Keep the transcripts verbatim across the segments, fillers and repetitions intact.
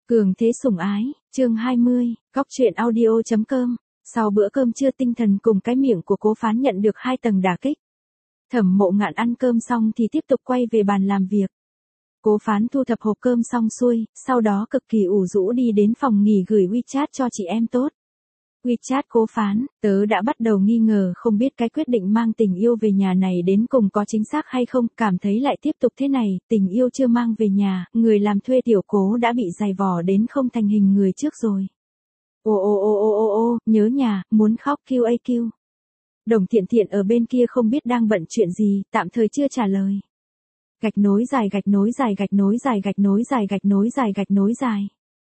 Cường thế sủng ái, chương hai mươi, góc truyện audio chấm com. Sau bữa cơm trưa tinh thần cùng cái miệng của Cố Phán nhận được hai tầng đả kích. Thẩm Mộ Ngạn ăn cơm xong thì tiếp tục quay về bàn làm việc. Cố Phán thu thập hộp cơm xong xuôi, sau đó cực kỳ ủ rũ đi đến phòng nghỉ gửi WeChat cho chị em tốt. WeChat Cố Phán, tớ đã bắt đầu nghi ngờ không biết cái quyết định mang tình yêu về nhà này đến cùng có chính xác hay không, cảm thấy lại tiếp tục thế này, tình yêu chưa mang về nhà, người làm thuê tiểu Cố đã bị dày vò đến không thành hình người trước rồi. Ô ô ô ô ô ô, nhớ nhà, muốn khóc Q A Q. Đồng Thiện Thiện ở bên kia không biết đang bận chuyện gì, tạm thời chưa trả lời. Gạch nối dài gạch nối dài gạch nối dài gạch nối dài gạch nối dài gạch nối dài.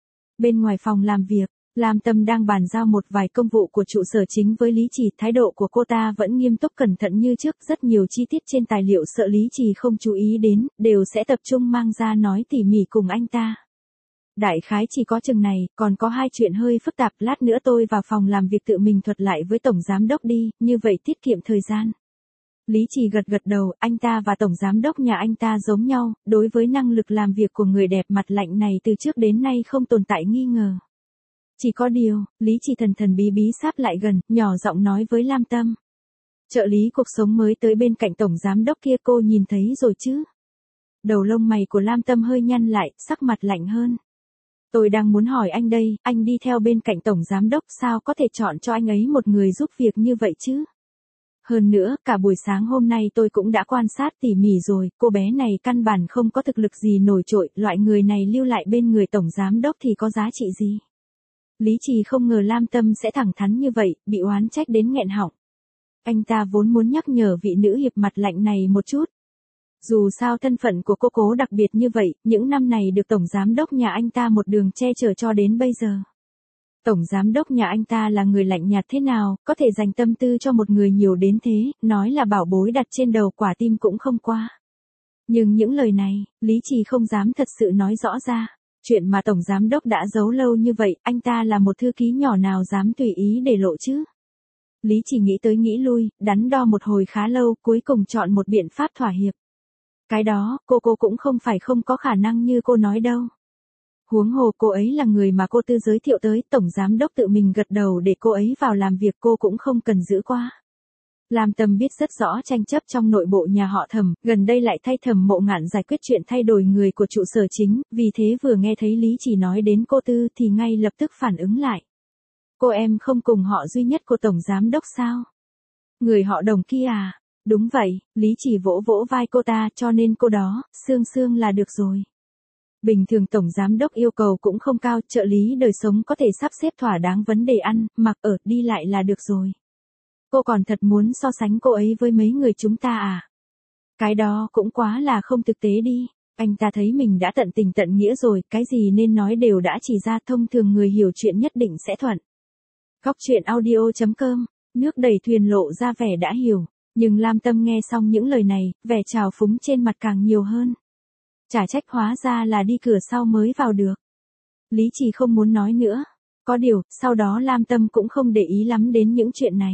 Bên ngoài phòng làm việc, Lam Tâm đang bàn giao một vài công vụ của trụ sở chính với Lý Trì, thái độ của cô ta vẫn nghiêm túc cẩn thận như trước, rất nhiều chi tiết trên tài liệu sợ Lý Trì không chú ý đến, đều sẽ tập trung mang ra nói tỉ mỉ cùng anh ta. Đại khái chỉ có chừng này, còn có hai chuyện hơi phức tạp, lát nữa tôi vào phòng làm việc tự mình thuật lại với Tổng Giám Đốc đi, như vậy tiết kiệm thời gian. Lý Trì gật gật đầu, anh ta và Tổng Giám Đốc nhà anh ta giống nhau, đối với năng lực làm việc của người đẹp mặt lạnh này từ trước đến nay không tồn tại nghi ngờ. Chỉ có điều, Lý Trì thần thần bí bí sáp lại gần, nhỏ giọng nói với Lam Tâm. Trợ lý cuộc sống mới tới bên cạnh Tổng Giám Đốc kia cô nhìn thấy rồi chứ? Đầu lông mày của Lam Tâm hơi nhăn lại, sắc mặt lạnh hơn. Tôi đang muốn hỏi anh đây, anh đi theo bên cạnh Tổng Giám Đốc sao có thể chọn cho anh ấy một người giúp việc như vậy chứ? Hơn nữa, cả buổi sáng hôm nay tôi cũng đã quan sát tỉ mỉ rồi, cô bé này căn bản không có thực lực gì nổi trội, loại người này lưu lại bên người Tổng Giám Đốc thì có giá trị gì? Lý Trì không ngờ Lam Tâm sẽ thẳng thắn như vậy, bị oán trách đến nghẹn họng. Anh ta vốn muốn nhắc nhở vị nữ hiệp mặt lạnh này một chút. Dù sao thân phận của cô Cố đặc biệt như vậy, những năm này được Tổng Giám Đốc nhà anh ta một đường che chở cho đến bây giờ. Tổng Giám Đốc nhà anh ta là người lạnh nhạt thế nào, có thể dành tâm tư cho một người nhiều đến thế, nói là bảo bối đặt trên đầu quả tim cũng không qua. Nhưng những lời này, Lý Trì không dám thật sự nói rõ ra. Chuyện mà Tổng Giám Đốc đã giấu lâu như vậy, anh ta là một thư ký nhỏ nào dám tùy ý để lộ chứ? Lý Trì nghĩ tới nghĩ lui, đắn đo một hồi khá lâu, cuối cùng chọn một biện pháp thỏa hiệp. Cái đó, cô cô cũng không phải không có khả năng như cô nói đâu. Huống hồ cô ấy là người mà cô tư giới thiệu tới, Tổng Giám Đốc tự mình gật đầu để cô ấy vào làm việc, cô cũng không cần giữ qua. Lam Tâm biết rất rõ tranh chấp trong nội bộ nhà họ Thẩm, gần đây lại thay Thẩm Mộ Ngạn giải quyết chuyện thay đổi người của trụ sở chính, vì thế vừa nghe thấy Lý Trì nói đến cô Tư thì ngay lập tức phản ứng lại. Cô em không cùng họ duy nhất của Tổng Giám Đốc sao? Người họ Đồng kia à? Đúng vậy, Lý Trì vỗ vỗ vai cô ta, cho nên cô đó, Sương Sương là được rồi. Bình thường Tổng Giám Đốc yêu cầu cũng không cao, trợ lý đời sống có thể sắp xếp thỏa đáng vấn đề ăn, mặc ở, đi lại là được rồi. Cô còn thật muốn so sánh cô ấy với mấy người chúng ta à? Cái đó cũng quá là không thực tế đi. Anh ta thấy mình đã tận tình tận nghĩa rồi, cái gì nên nói đều đã chỉ ra, thông thường người hiểu chuyện nhất định sẽ thuận. Góc truyện audio chấm com, nước đầy thuyền lộ ra vẻ đã hiểu, nhưng Lam Tâm nghe xong những lời này, vẻ trào phúng trên mặt càng nhiều hơn. Chả trách hóa ra là đi cửa sau mới vào được. Lý Trì không muốn nói nữa. Có điều, sau đó Lam Tâm cũng không để ý lắm đến những chuyện này.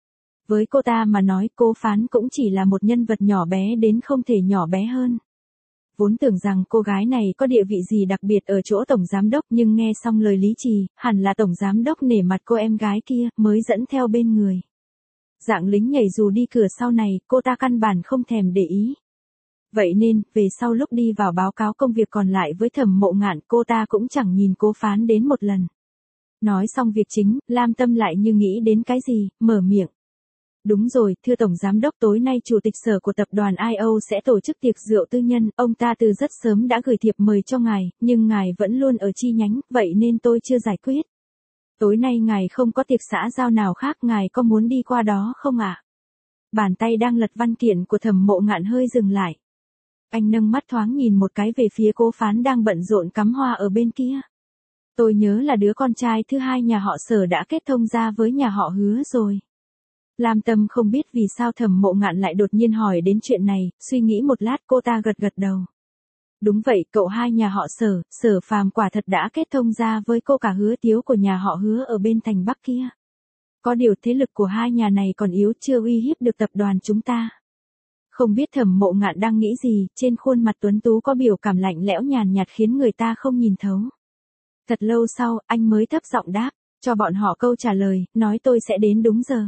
Với cô ta mà nói, Cố Phán cũng chỉ là một nhân vật nhỏ bé đến không thể nhỏ bé hơn. Vốn tưởng rằng cô gái này có địa vị gì đặc biệt ở chỗ Tổng Giám Đốc, nhưng nghe xong lời Lý Trì, hẳn là Tổng Giám Đốc nể mặt cô em gái kia, mới dẫn theo bên người. Dạng lính nhảy dù đi cửa sau này, cô ta căn bản không thèm để ý. Vậy nên, về sau lúc đi vào báo cáo công việc còn lại với Thẩm Mộ Ngạn, cô ta cũng chẳng nhìn Cố Phán đến một lần. Nói xong việc chính, Lam Tâm lại như nghĩ đến cái gì, mở miệng. Đúng rồi, thưa Tổng Giám Đốc, tối nay Chủ tịch Sở của tập đoàn I O sẽ tổ chức tiệc rượu tư nhân, ông ta từ rất sớm đã gửi thiệp mời cho ngài, nhưng ngài vẫn luôn ở chi nhánh, vậy nên tôi chưa giải quyết. Tối nay ngài không có tiệc xã giao nào khác, ngài có muốn đi qua đó không ạ? Bàn tay đang lật văn kiện của Thẩm Mộ Ngạn hơi dừng lại. Anh nâng mắt thoáng nhìn một cái về phía Cố Phán đang bận rộn cắm hoa ở bên kia. Tôi nhớ là đứa con trai thứ hai nhà họ Sở đã kết thông ra với nhà họ Hứa rồi. Lam Tâm không biết vì sao Thẩm Mộ Ngạn lại đột nhiên hỏi đến chuyện này, suy nghĩ một lát cô ta gật gật đầu. Đúng vậy, cậu hai nhà họ Sở, Sở Phàm quả thật đã kết thông ra với cô cả Hứa Tiếu của nhà họ Hứa ở bên thành Bắc kia. Có điều thế lực của hai nhà này còn yếu, chưa uy hiếp được tập đoàn chúng ta. Không biết Thẩm Mộ Ngạn đang nghĩ gì, trên khuôn mặt tuấn tú có biểu cảm lạnh lẽo nhàn nhạt khiến người ta không nhìn thấu. Thật lâu sau, anh mới thấp giọng đáp, cho bọn họ câu trả lời, nói tôi sẽ đến đúng giờ.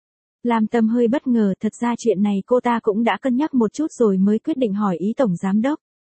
Lam Tâm hơi bất ngờ, thật ra chuyện này cô ta cũng đã cân nhắc một chút rồi mới quyết định hỏi ý tổng giám đốc.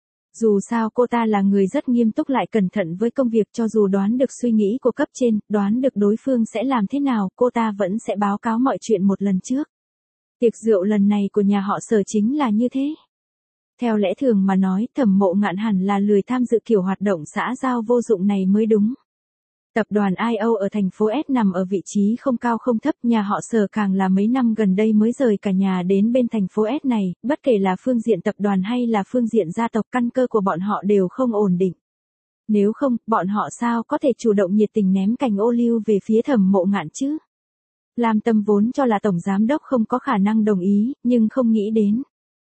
Dù sao cô ta là người rất nghiêm túc lại cẩn thận với công việc, cho dù đoán được suy nghĩ của cấp trên, đoán được đối phương sẽ làm thế nào, cô ta vẫn sẽ báo cáo mọi chuyện một lần trước. Tiệc rượu lần này của nhà họ Sở chính là như thế. Theo lẽ thường mà nói, Thẩm Mộ Ngạn hẳn là lười tham dự kiểu hoạt động xã giao vô dụng này mới đúng. Tập đoàn i o ở thành phố S nằm ở vị trí không cao không thấp, nhà họ Sở càng là mấy năm gần đây mới rời cả nhà đến bên thành phố S này, bất kể là phương diện tập đoàn hay là phương diện gia tộc, căn cơ của bọn họ đều không ổn định. Nếu không, bọn họ sao có thể chủ động nhiệt tình ném cành ô liu về phía Thẩm Mộ Ngạn chứ? Lam Tâm vốn cho là tổng giám đốc không có khả năng đồng ý, nhưng không nghĩ đến.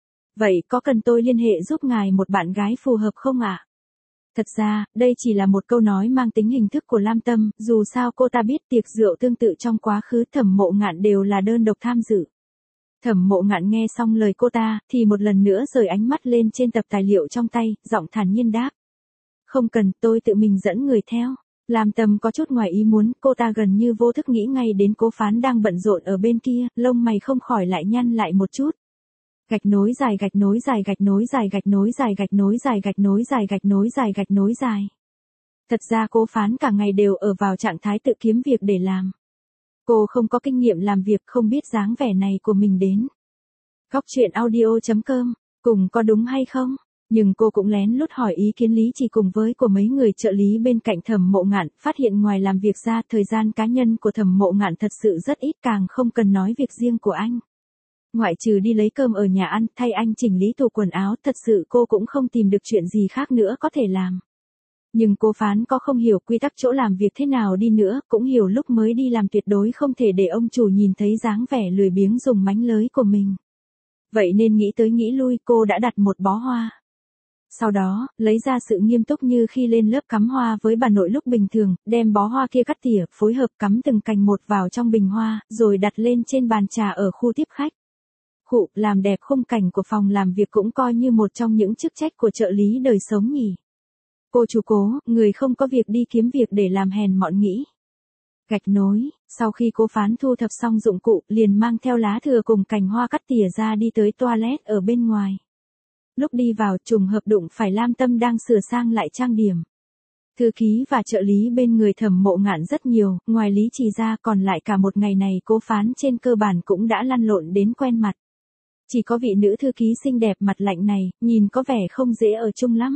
Vậy có cần tôi liên hệ giúp ngài một bạn gái phù hợp không ạ? Thật ra, đây chỉ là một câu nói mang tính hình thức của Lam Tâm, dù sao cô ta biết tiệc rượu tương tự trong quá khứ Thẩm Mộ Ngạn đều là đơn độc tham dự. Thẩm Mộ Ngạn nghe xong lời cô ta, thì một lần nữa rời ánh mắt lên trên tập tài liệu trong tay, giọng thản nhiên đáp. Không cần, tôi tự mình dẫn người theo. Lam Tâm có chút ngoài ý muốn, cô ta gần như vô thức nghĩ ngay đến Cố Phán đang bận rộn ở bên kia, lông mày không khỏi lại nhăn lại một chút. Gạch nối dài gạch nối dài gạch nối dài gạch nối dài gạch nối dài gạch nối dài gạch nối dài gạch nối dài. Thật ra Cố Phán cả ngày đều ở vào trạng thái tự kiếm việc để làm. Cô không có kinh nghiệm làm việc, không biết dáng vẻ này của mình đến. Góc truyện audio chấm com, cùng có đúng hay không? Nhưng cô cũng lén lút hỏi ý kiến Lý Trì cùng với của mấy người trợ lý bên cạnh Thẩm Mộ Ngạn, phát hiện ngoài làm việc ra, thời gian cá nhân của Thẩm Mộ Ngạn thật sự rất ít, càng không cần nói việc riêng của anh. Ngoại trừ đi lấy cơm ở nhà ăn, thay anh chỉnh lý tủ quần áo, thật sự cô cũng không tìm được chuyện gì khác nữa có thể làm. Nhưng Cố Phán có không hiểu quy tắc chỗ làm việc thế nào đi nữa, cũng hiểu lúc mới đi làm tuyệt đối không thể để ông chủ nhìn thấy dáng vẻ lười biếng dùng mánh lới của mình. Vậy nên nghĩ tới nghĩ lui, cô đã đặt một bó hoa. Sau đó, lấy ra sự nghiêm túc như khi lên lớp cắm hoa với bà nội lúc bình thường, đem bó hoa kia cắt tỉa, phối hợp cắm từng cành một vào trong bình hoa, rồi đặt lên trên bàn trà ở khu tiếp khách. Khụ, làm đẹp khung cảnh của phòng làm việc cũng coi như một trong những chức trách của trợ lý đời sống nhỉ. Cô chủ Cố, người không có việc đi kiếm việc để làm hèn mọn nghĩ. Gạch nối, sau khi Cố Phán thu thập xong dụng cụ, liền mang theo lá thừa cùng cành hoa cắt tỉa ra đi tới toilet ở bên ngoài. Lúc đi vào, trùng hợp đụng phải Lam Tâm đang sửa sang lại trang điểm. Thư ký và trợ lý bên người Thẩm Mộ Ngạn rất nhiều, ngoài Lý Trì ra còn lại cả một ngày này Cố Phán trên cơ bản cũng đã lăn lộn đến quen mặt. Chỉ có vị nữ thư ký xinh đẹp mặt lạnh này, nhìn có vẻ không dễ ở chung lắm.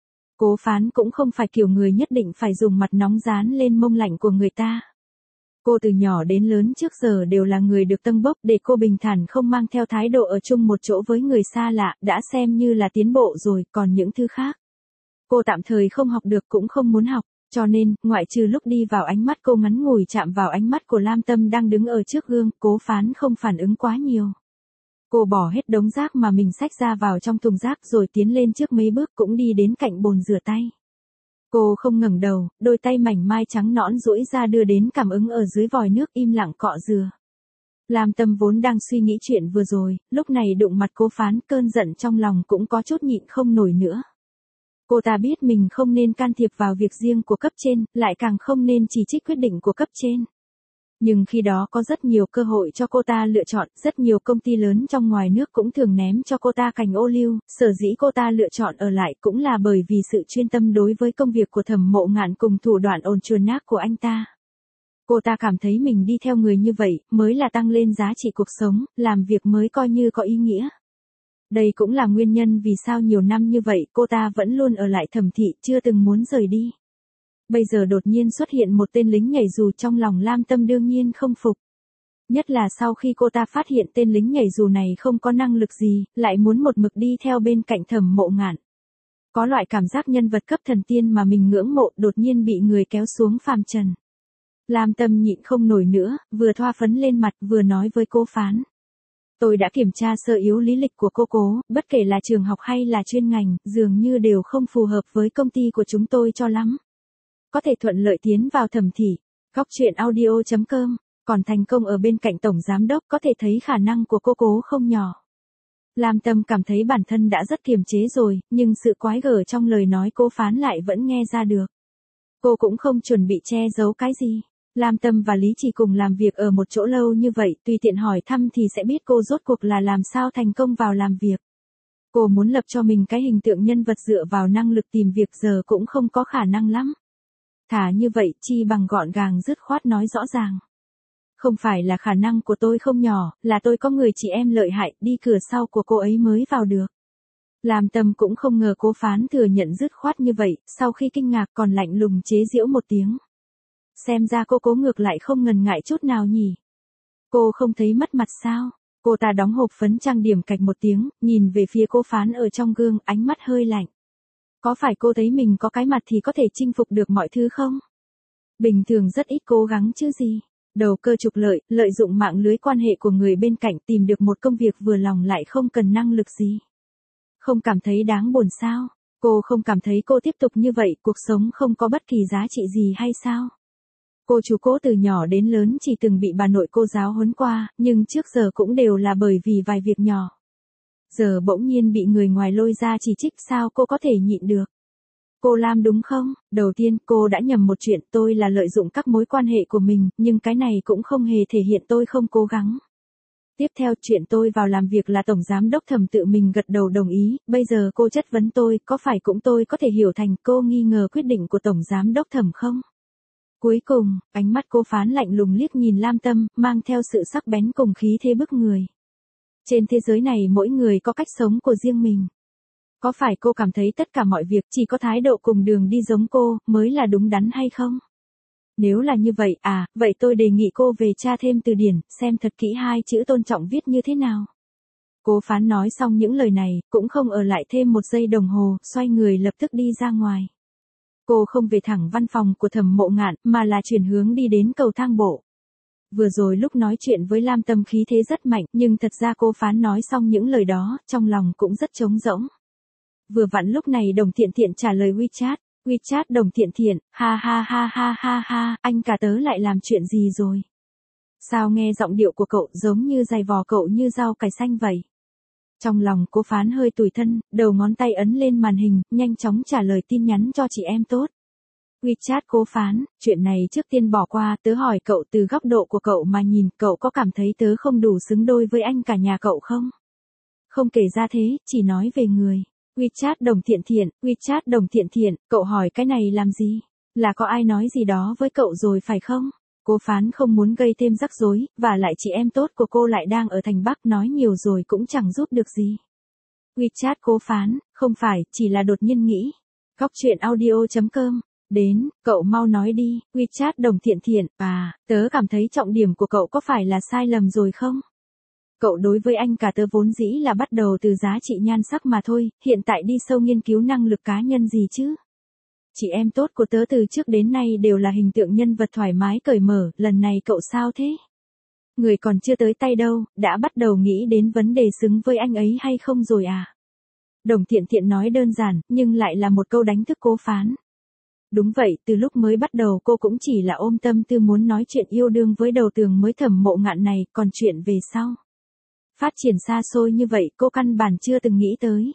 Cố Phán cũng không phải kiểu người nhất định phải dùng mặt nóng dán lên mông lạnh của người ta. Cô từ nhỏ đến lớn trước giờ đều là người được tâng bốc, để cô bình thản không mang theo thái độ ở chung một chỗ với người xa lạ, đã xem như là tiến bộ rồi, còn những thứ khác. Cô tạm thời không học được cũng không muốn học, cho nên, ngoại trừ lúc đi vào ánh mắt cô ngắn ngủi chạm vào ánh mắt của Lam Tâm đang đứng ở trước gương, Cố Phán không phản ứng quá nhiều. Cô bỏ hết đống rác mà mình xách ra vào trong thùng rác rồi tiến lên trước mấy bước cũng đi đến cạnh bồn rửa tay. Cô không ngẩng đầu, đôi tay mảnh mai trắng nõn duỗi ra đưa đến cảm ứng ở dưới vòi nước im lặng cọ rửa. Lam Tâm vốn đang suy nghĩ chuyện vừa rồi, lúc này đụng mặt Cố Phán, cơn giận trong lòng cũng có chút nhịn không nổi nữa. Cô ta biết mình không nên can thiệp vào việc riêng của cấp trên, lại càng không nên chỉ trích quyết định của cấp trên. Nhưng khi đó có rất nhiều cơ hội cho cô ta lựa chọn, rất nhiều công ty lớn trong ngoài nước cũng thường ném cho cô ta cành ô liu, sở dĩ cô ta lựa chọn ở lại cũng là bởi vì sự chuyên tâm đối với công việc của Thẩm Mộ Ngạn cùng thủ đoạn ôn chuồn nát của anh ta. Cô ta cảm thấy mình đi theo người như vậy, mới là tăng lên giá trị cuộc sống, làm việc mới coi như có ý nghĩa. Đây cũng là nguyên nhân vì sao nhiều năm như vậy cô ta vẫn luôn ở lại Thẩm thị, chưa từng muốn rời đi. Bây giờ đột nhiên xuất hiện một tên lính nhảy dù, trong lòng Lam Tâm đương nhiên không phục. Nhất là sau khi cô ta phát hiện tên lính nhảy dù này không có năng lực gì, lại muốn một mực đi theo bên cạnh Thẩm Mộ Ngạn. Có loại cảm giác nhân vật cấp thần tiên mà mình ngưỡng mộ đột nhiên bị người kéo xuống phàm trần. Lam Tâm nhịn không nổi nữa, vừa thoa phấn lên mặt vừa nói với Cố Phán. Tôi đã kiểm tra sơ yếu lý lịch của cô Cố, bất kể là trường học hay là chuyên ngành, dường như đều không phù hợp với công ty của chúng tôi cho lắm. Có thể thuận lợi tiến vào Thẩm thị. Góc truyện audio chấm com, còn thành công ở bên cạnh tổng giám đốc, có thể thấy khả năng của cô Cố không nhỏ. Lam Tâm cảm thấy bản thân đã rất kiềm chế rồi, nhưng sự quái gở trong lời nói Cố Phán lại vẫn nghe ra được. Cô cũng không chuẩn bị che giấu cái gì. Lam Tâm và Lý Trì cùng làm việc ở một chỗ lâu như vậy, tùy tiện hỏi thăm thì sẽ biết cô rốt cuộc là làm sao thành công vào làm việc. Cô muốn lập cho mình cái hình tượng nhân vật dựa vào năng lực tìm việc giờ cũng không có khả năng lắm. Thả như vậy chi bằng gọn gàng dứt khoát nói rõ ràng. Không phải là khả năng của tôi không nhỏ, là tôi có người chị em lợi hại, đi cửa sau của cô ấy mới vào được. Lam Tâm cũng không ngờ Cố Phán thừa nhận dứt khoát như vậy, sau khi kinh ngạc còn lạnh lùng chế giễu một tiếng. Xem ra cô Cố ngược lại không ngần ngại chút nào nhỉ. Cô không thấy mất mặt sao? Cô ta đóng hộp phấn trang điểm cạch một tiếng, nhìn về phía Cố Phán ở trong gương, ánh mắt hơi lạnh. Có phải cô thấy mình có cái mặt thì có thể chinh phục được mọi thứ không? Bình thường rất ít cố gắng chứ gì. Đầu cơ trục lợi, lợi dụng mạng lưới quan hệ của người bên cạnh tìm được một công việc vừa lòng lại không cần năng lực gì. Không cảm thấy đáng buồn sao? Cô không cảm thấy cô tiếp tục như vậy, cuộc sống không có bất kỳ giá trị gì hay sao? Cô chú Cố từ nhỏ đến lớn chỉ từng bị bà nội cô giáo huấn qua, nhưng trước giờ cũng đều là bởi vì vài việc nhỏ. Giờ bỗng nhiên bị người ngoài lôi ra chỉ trích, sao cô có thể nhịn được? Cô Lam đúng không? Đầu tiên cô đã nhầm một chuyện, tôi là lợi dụng các mối quan hệ của mình, nhưng cái này cũng không hề thể hiện tôi không cố gắng. Tiếp theo chuyện tôi vào làm việc là Tổng Giám Đốc Thẩm tự mình gật đầu đồng ý, bây giờ cô chất vấn tôi, có phải cũng tôi có thể hiểu thành cô nghi ngờ quyết định của Tổng Giám Đốc Thẩm không? Cuối cùng, ánh mắt Cố Phán lạnh lùng liếc nhìn Lam Tâm, mang theo sự sắc bén cùng khí thế bức người. Trên thế giới này mỗi người có cách sống của riêng mình. Có phải cô cảm thấy tất cả mọi việc chỉ có thái độ cùng đường đi giống cô mới là đúng đắn hay không? Nếu là như vậy, à, vậy tôi đề nghị cô về tra thêm từ điển, xem thật kỹ hai chữ tôn trọng viết như thế nào. Cố Phán nói xong những lời này, cũng không ở lại thêm một giây đồng hồ, xoay người lập tức đi ra ngoài. Cô không về thẳng văn phòng của Thẩm Mộ Ngạn, mà là chuyển hướng đi đến cầu thang bộ. Vừa rồi lúc nói chuyện với Lam Tâm khí thế rất mạnh, nhưng thật ra Cố Phán nói xong những lời đó, trong lòng cũng rất trống rỗng. Vừa vặn lúc này Đồng Thiện Thiện trả lời WeChat. WeChat Đồng Thiện Thiện, ha ha ha ha ha ha, anh cả tớ lại làm chuyện gì rồi? Sao nghe giọng điệu của cậu giống như giày vò cậu như rau cải xanh vậy? Trong lòng Cố Phán hơi tủi thân, đầu ngón tay ấn lên màn hình, nhanh chóng trả lời tin nhắn cho chị em tốt. WeChat Cố Phán, chuyện này trước tiên bỏ qua, tớ hỏi cậu từ góc độ của cậu mà nhìn, cậu có cảm thấy tớ không đủ xứng đôi với anh cả nhà cậu không? Không kể ra thế, chỉ nói về người. WeChat Đồng Thiện Thiện, WeChat Đồng Thiện Thiện, cậu hỏi cái này làm gì? Là có ai nói gì đó với cậu rồi phải không? Cố Phán không muốn gây thêm rắc rối, và lại chị em tốt của cô lại đang ở thành Bắc, nói nhiều rồi cũng chẳng giúp được gì. WeChat Cố Phán, không phải, chỉ là đột nhiên nghĩ. Góc truyện audio chấm com, đến, cậu mau nói đi, WeChat Đồng Thiện Thiện, à, tớ cảm thấy trọng điểm của cậu có phải là sai lầm rồi không? Cậu đối với anh cả tớ vốn dĩ là bắt đầu từ giá trị nhan sắc mà thôi, hiện tại đi sâu nghiên cứu năng lực cá nhân gì chứ? Chị em tốt của tớ từ trước đến nay đều là hình tượng nhân vật thoải mái cởi mở, lần này cậu sao thế? Người còn chưa tới tay đâu, đã bắt đầu nghĩ đến vấn đề xứng với anh ấy hay không rồi à? Đồng Thiện Thiện nói đơn giản, nhưng lại là một câu đánh thức Cố Phán. Đúng vậy, từ lúc mới bắt đầu cô cũng chỉ là ôm tâm tư muốn nói chuyện yêu đương với đầu tường mới Thẩm Mộ Ngạn này, còn chuyện về sau. Phát triển xa xôi như vậy cô căn bản chưa từng nghĩ tới.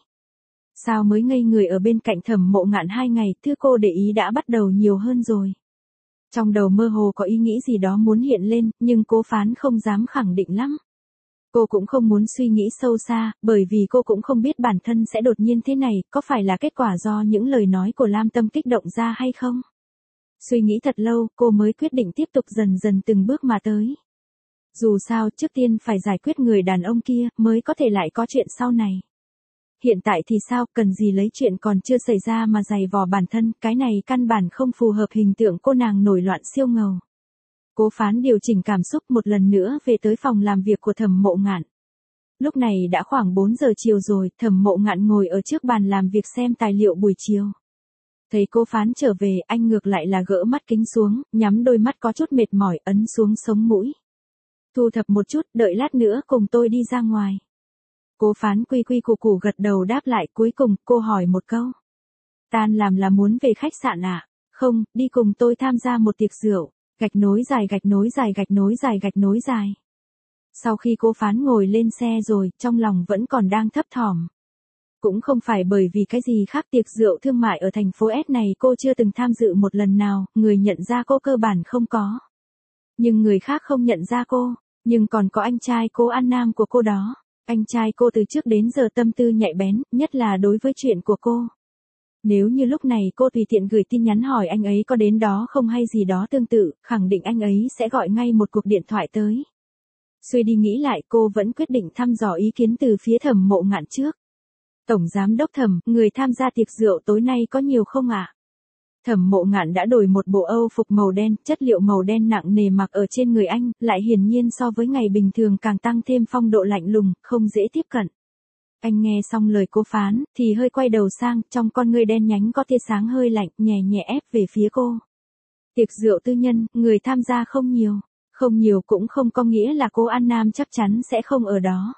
Sao mới ngây người ở bên cạnh Thẩm Mộ Ngạn hai ngày, thứ cô để ý đã bắt đầu nhiều hơn rồi. Trong đầu mơ hồ có ý nghĩ gì đó muốn hiện lên, nhưng Cố Phán không dám khẳng định lắm. Cô cũng không muốn suy nghĩ sâu xa, bởi vì cô cũng không biết bản thân sẽ đột nhiên thế này, có phải là kết quả do những lời nói của Lam Tâm kích động ra hay không? Suy nghĩ thật lâu, cô mới quyết định tiếp tục dần dần từng bước mà tới. Dù sao, trước tiên phải giải quyết người đàn ông kia, mới có thể lại có chuyện sau này. Hiện tại thì sao, cần gì lấy chuyện còn chưa xảy ra mà giày vò bản thân, cái này căn bản không phù hợp hình tượng cô nàng nổi loạn siêu ngầu. Cố Phán điều chỉnh cảm xúc một lần nữa về tới phòng làm việc của Thẩm Mộ Ngạn. Lúc này đã khoảng bốn giờ chiều rồi, Thẩm Mộ Ngạn ngồi ở trước bàn làm việc xem tài liệu buổi chiều. Thấy Cố Phán trở về, anh ngược lại là gỡ mắt kính xuống, nhắm đôi mắt có chút mệt mỏi, ấn xuống sống mũi. Thu thập một chút, đợi lát nữa cùng tôi đi ra ngoài. Cố Phán quy quy củ củ gật đầu đáp lại, cuối cùng, cô hỏi một câu. Tan làm là muốn về khách sạn à? Không, đi cùng tôi tham gia một tiệc rượu. Gạch nối dài gạch nối dài gạch nối dài gạch nối dài. Sau khi Cố Phán ngồi lên xe rồi, trong lòng vẫn còn đang thấp thỏm. Cũng không phải bởi vì cái gì khác, tiệc rượu thương mại ở thành phố S này cô chưa từng tham dự một lần nào, người nhận ra cô cơ bản không có. Nhưng người khác không nhận ra cô, nhưng còn có anh trai cô An Nam của cô đó. Anh trai cô từ trước đến giờ tâm tư nhạy bén, nhất là đối với chuyện của cô. Nếu như lúc này cô tùy tiện gửi tin nhắn hỏi anh ấy có đến đó không hay gì đó tương tự, khẳng định anh ấy sẽ gọi ngay một cuộc điện thoại tới. Suy đi nghĩ lại cô vẫn quyết định thăm dò ý kiến từ phía Thẩm Mộ Ngạn trước. Tổng giám đốc Thẩm, người tham gia tiệc rượu tối nay có nhiều không ạ? À? Thẩm Mộ Ngạn đã đổi một bộ Âu phục màu đen, chất liệu màu đen nặng nề mặc ở trên người anh, lại hiển nhiên so với ngày bình thường càng tăng thêm phong độ lạnh lùng, không dễ tiếp cận. Anh nghe xong lời cô phán, thì hơi quay đầu sang, trong con ngươi đen nhánh có tia sáng hơi lạnh, nhẹ nhẹ ép về phía cô. Tiệc rượu tư nhân, người tham gia không nhiều. Không nhiều cũng không có nghĩa là cô An Nam chắc chắn sẽ không ở đó.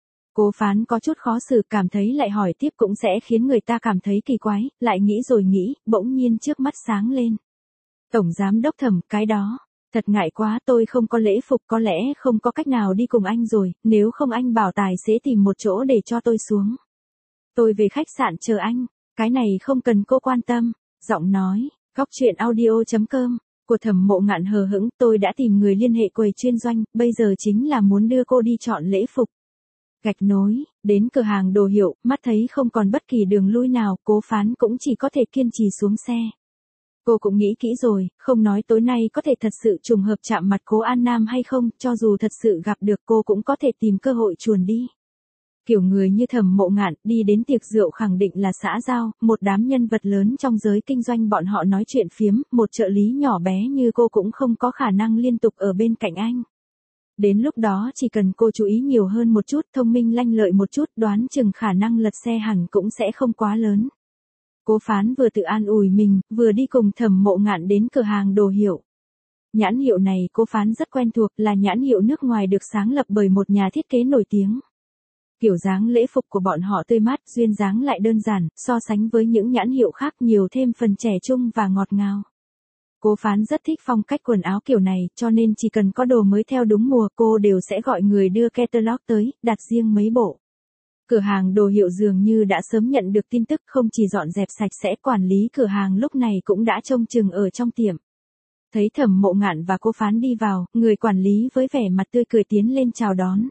Cố phán có chút khó xử, cảm thấy lại hỏi tiếp cũng sẽ khiến người ta cảm thấy kỳ quái, lại nghĩ rồi nghĩ, bỗng nhiên trước mắt sáng lên. Tổng giám đốc Thẩm, cái đó, thật ngại quá, tôi không có lễ phục, có lẽ không có cách nào đi cùng anh rồi, nếu không anh bảo tài xế tìm một chỗ để cho tôi xuống. Tôi về khách sạn chờ anh, cái này không cần cô quan tâm. Giọng nói, góc truyện audio chấm com của Thẩm Mộ Ngạn hờ hững, tôi đã tìm người liên hệ quầy chuyên doanh, bây giờ chính là muốn đưa cô đi chọn lễ phục. Gạch nối, đến cửa hàng đồ hiệu, mắt thấy không còn bất kỳ đường lui nào, Cố Phán cũng chỉ có thể kiên trì xuống xe. Cô cũng nghĩ kỹ rồi, không nói tối nay có thể thật sự trùng hợp chạm mặt cố An Nam hay không, cho dù thật sự gặp được cô cũng có thể tìm cơ hội chuồn đi. Kiểu người như Thẩm Mộ Ngạn, đi đến tiệc rượu khẳng định là xã giao, một đám nhân vật lớn trong giới kinh doanh bọn họ nói chuyện phiếm, một trợ lý nhỏ bé như cô cũng không có khả năng liên tục ở bên cạnh anh. Đến lúc đó chỉ cần cô chú ý nhiều hơn một chút, thông minh lanh lợi một chút, đoán chừng khả năng lật xe hẳn cũng sẽ không quá lớn. Cố Phán vừa tự an ủi mình, vừa đi cùng Thẩm Mộ Ngạn đến cửa hàng đồ hiệu. Nhãn hiệu này Cố Phán rất quen thuộc, là nhãn hiệu nước ngoài được sáng lập bởi một nhà thiết kế nổi tiếng. Kiểu dáng lễ phục của bọn họ tươi mát, duyên dáng lại đơn giản, so sánh với những nhãn hiệu khác nhiều thêm phần trẻ trung và ngọt ngào. Cố Phán rất thích phong cách quần áo kiểu này, cho nên chỉ cần có đồ mới theo đúng mùa cô đều sẽ gọi người đưa catalog tới, đặt riêng mấy bộ. Cửa hàng đồ hiệu dường như đã sớm nhận được tin tức, không chỉ dọn dẹp sạch sẽ, quản lý cửa hàng lúc này cũng đã trông chừng ở trong tiệm. Thấy Thẩm Mộ Ngạn và Cố Phán đi vào, người quản lý với vẻ mặt tươi cười tiến lên chào đón.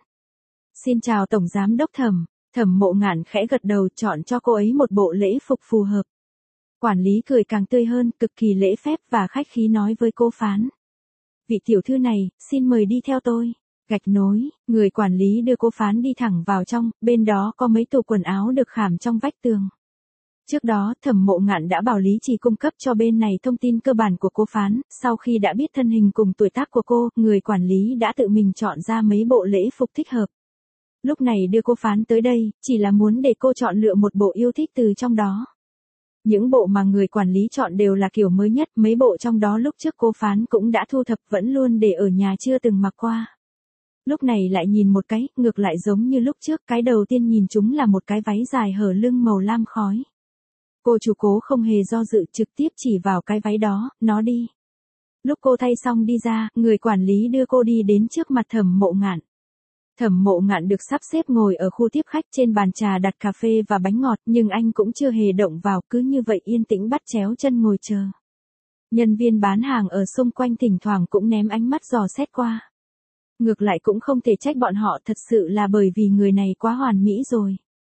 Xin chào Tổng Giám đốc Thẩm. Thẩm Mộ Ngạn khẽ gật đầu, chọn cho cô ấy một bộ lễ phục phù hợp. Quản lý cười càng tươi hơn, cực kỳ lễ phép và khách khí nói với Cố Phán. Vị tiểu thư này, xin mời đi theo tôi. Gạch nối, người quản lý đưa Cố Phán đi thẳng vào trong, bên đó có mấy tủ quần áo được khảm trong vách tường. Trước đó, Thẩm Mộ Ngạn đã bảo Lý Trì cung cấp cho bên này thông tin cơ bản của Cố Phán, sau khi đã biết thân hình cùng tuổi tác của cô, người quản lý đã tự mình chọn ra mấy bộ lễ phục thích hợp. Lúc này đưa Cố Phán tới đây, chỉ là muốn để cô chọn lựa một bộ yêu thích từ trong đó. Những bộ mà người quản lý chọn đều là kiểu mới nhất, mấy bộ trong đó lúc trước Cố Phán cũng đã thu thập vẫn luôn để ở nhà chưa từng mặc qua. Lúc này lại nhìn một cái, ngược lại giống như lúc trước, cái đầu tiên nhìn chúng là một cái váy dài hở lưng màu lam khói. Cô chủ Cố không hề do dự, trực tiếp chỉ vào cái váy đó, nó đi. Lúc cô thay xong đi ra, người quản lý đưa cô đi đến trước mặt Thẩm Mộ Ngạn. Thẩm Mộ Ngạn được sắp xếp ngồi ở khu tiếp khách, trên bàn trà đặt cà phê và bánh ngọt, nhưng anh cũng chưa hề động vào, cứ như vậy yên tĩnh bắt chéo chân ngồi chờ. Nhân viên bán hàng ở xung quanh thỉnh thoảng cũng ném ánh mắt dò xét qua. Ngược lại cũng không thể trách bọn họ, thật sự là bởi vì người này quá hoàn mỹ rồi.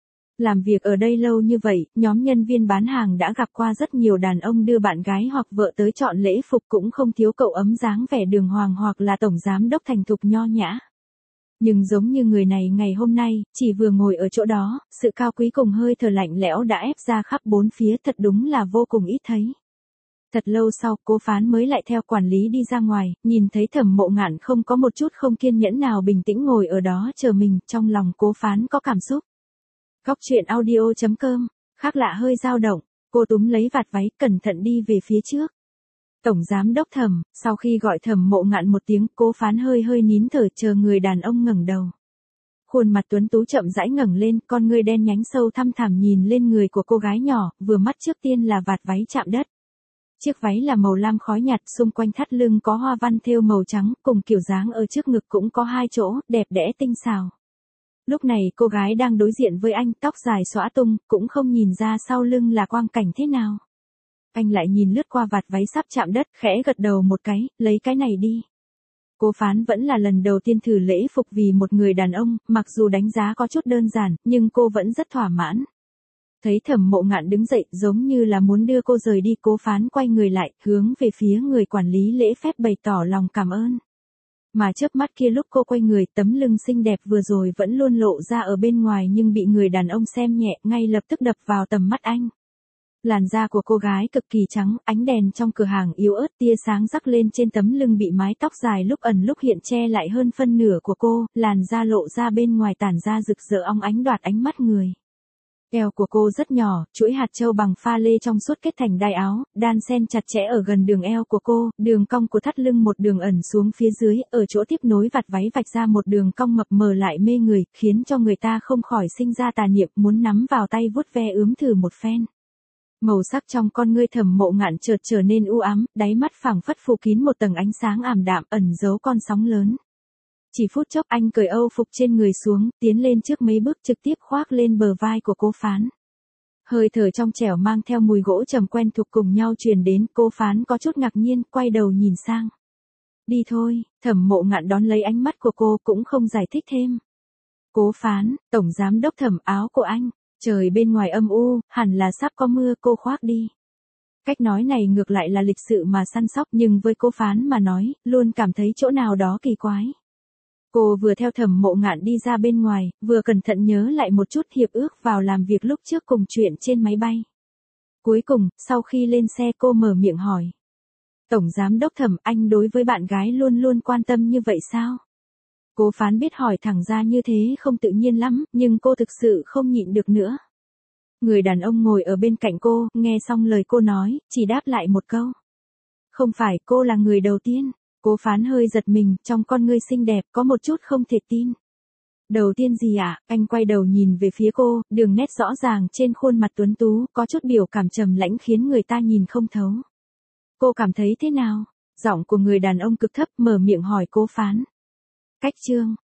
Làm việc ở đây lâu như vậy, nhóm nhân viên bán hàng đã gặp qua rất nhiều đàn ông đưa bạn gái hoặc vợ tới chọn lễ phục, cũng không thiếu cậu ấm dáng vẻ đường hoàng hoặc là tổng giám đốc thành thục nho nhã. Nhưng giống như người này ngày hôm nay, chỉ vừa ngồi ở chỗ đó, sự cao quý cùng hơi thở lạnh lẽo đã ép ra khắp bốn phía, thật đúng là vô cùng ít thấy. Thật lâu sau, Cố Phán mới lại theo quản lý đi ra ngoài, nhìn thấy Thẩm Mộ Ngạn không có một chút không kiên nhẫn nào, bình tĩnh ngồi ở đó chờ mình, trong lòng Cố Phán có cảm xúc. Góc truyện audio chấm com, khác lạ hơi dao động, cô túm lấy vạt váy, cẩn thận đi về phía trước. Tổng giám đốc Thẩm, sau khi gọi Thẩm Mộ Ngạn một tiếng, Cố Phán hơi hơi nín thở chờ người đàn ông ngẩng đầu. Khuôn mặt tuấn tú chậm rãi ngẩng lên, con ngươi đen nhánh sâu thăm thẳm nhìn lên người của cô gái nhỏ, vừa mắt trước tiên là vạt váy chạm đất. Chiếc váy là màu lam khói nhạt, xung quanh thắt lưng có hoa văn thêu màu trắng, cùng kiểu dáng ở trước ngực cũng có hai chỗ, đẹp đẽ tinh xảo. Lúc này cô gái đang đối diện với anh, tóc dài xõa tung, cũng không nhìn ra sau lưng là quang cảnh thế nào. Anh lại nhìn lướt qua vạt váy sắp chạm đất, khẽ gật đầu một cái, lấy cái này đi. Cố Phán vẫn là lần đầu tiên thử lễ phục vì một người đàn ông, mặc dù đánh giá có chút đơn giản, nhưng cô vẫn rất thỏa mãn. Thấy Thẩm Mộ Ngạn đứng dậy, giống như là muốn đưa cô rời đi, Cố Phán quay người lại, hướng về phía người quản lý lễ phép bày tỏ lòng cảm ơn. Mà chớp mắt kia lúc cô quay người, tấm lưng xinh đẹp vừa rồi vẫn luôn lộ ra ở bên ngoài nhưng bị người đàn ông xem nhẹ, ngay lập tức đập vào tầm mắt anh. Làn da của cô gái cực kỳ trắng, ánh đèn trong cửa hàng yếu ớt, tia sáng rắc lên trên tấm lưng bị mái tóc dài lúc ẩn lúc hiện che lại hơn phân nửa của cô, làn da lộ ra bên ngoài tản ra rực rỡ óng ánh đoạt ánh mắt người. Eo của cô rất nhỏ, chuỗi hạt châu bằng pha lê trong suốt kết thành đai áo, đan xen chặt chẽ ở gần đường eo của cô, đường cong của thắt lưng một đường ẩn xuống phía dưới, ở chỗ tiếp nối vạt váy vạch ra một đường cong mập mờ lại mê người, khiến cho người ta không khỏi sinh ra tà niệm muốn nắm vào tay vuốt ve ướm thử một phen. Màu sắc trong con ngươi Thẩm Mộ Ngạn chợt trở nên u ám, đáy mắt phảng phất phủ kín một tầng ánh sáng ảm đạm ẩn giấu con sóng lớn. Chỉ phút chốc anh cởi âu phục trên người xuống, tiến lên trước mấy bước trực tiếp khoác lên bờ vai của Cố Phán. Hơi thở trong trẻo mang theo mùi gỗ trầm quen thuộc cùng nhau truyền đến, Cố Phán có chút ngạc nhiên, quay đầu nhìn sang. Đi thôi, Thẩm Mộ Ngạn đón lấy ánh mắt của cô cũng không giải thích thêm. Cố Phán, tổng giám đốc Thẩm, áo của anh. Trời bên ngoài âm u, hẳn là sắp có mưa, cô khoác đi. Cách nói này ngược lại là lịch sự mà săn sóc nhưng với Cố Phán mà nói, luôn cảm thấy chỗ nào đó kỳ quái. Cô vừa theo Thẩm Mộ Ngạn đi ra bên ngoài, vừa cẩn thận nhớ lại một chút hiệp ước vào làm việc lúc trước cùng chuyện trên máy bay. Cuối cùng, sau khi lên xe cô mở miệng hỏi. Tổng giám đốc Thẩm, anh đối với bạn gái luôn luôn quan tâm như vậy sao? Cố Phán biết hỏi thẳng ra như thế không tự nhiên lắm, nhưng cô thực sự không nhịn được nữa. Người đàn ông ngồi ở bên cạnh cô, nghe xong lời cô nói, chỉ đáp lại một câu. Không phải, cô là người đầu tiên. Cố Phán hơi giật mình, trong con ngươi xinh đẹp, có một chút không thể tin. Đầu tiên gì ạ? À? Anh quay đầu nhìn về phía cô, đường nét rõ ràng trên khuôn mặt tuấn tú, có chút biểu cảm trầm lãnh khiến người ta nhìn không thấu. Cô cảm thấy thế nào? Giọng của người đàn ông cực thấp mở miệng hỏi Cố Phán. Cách chương,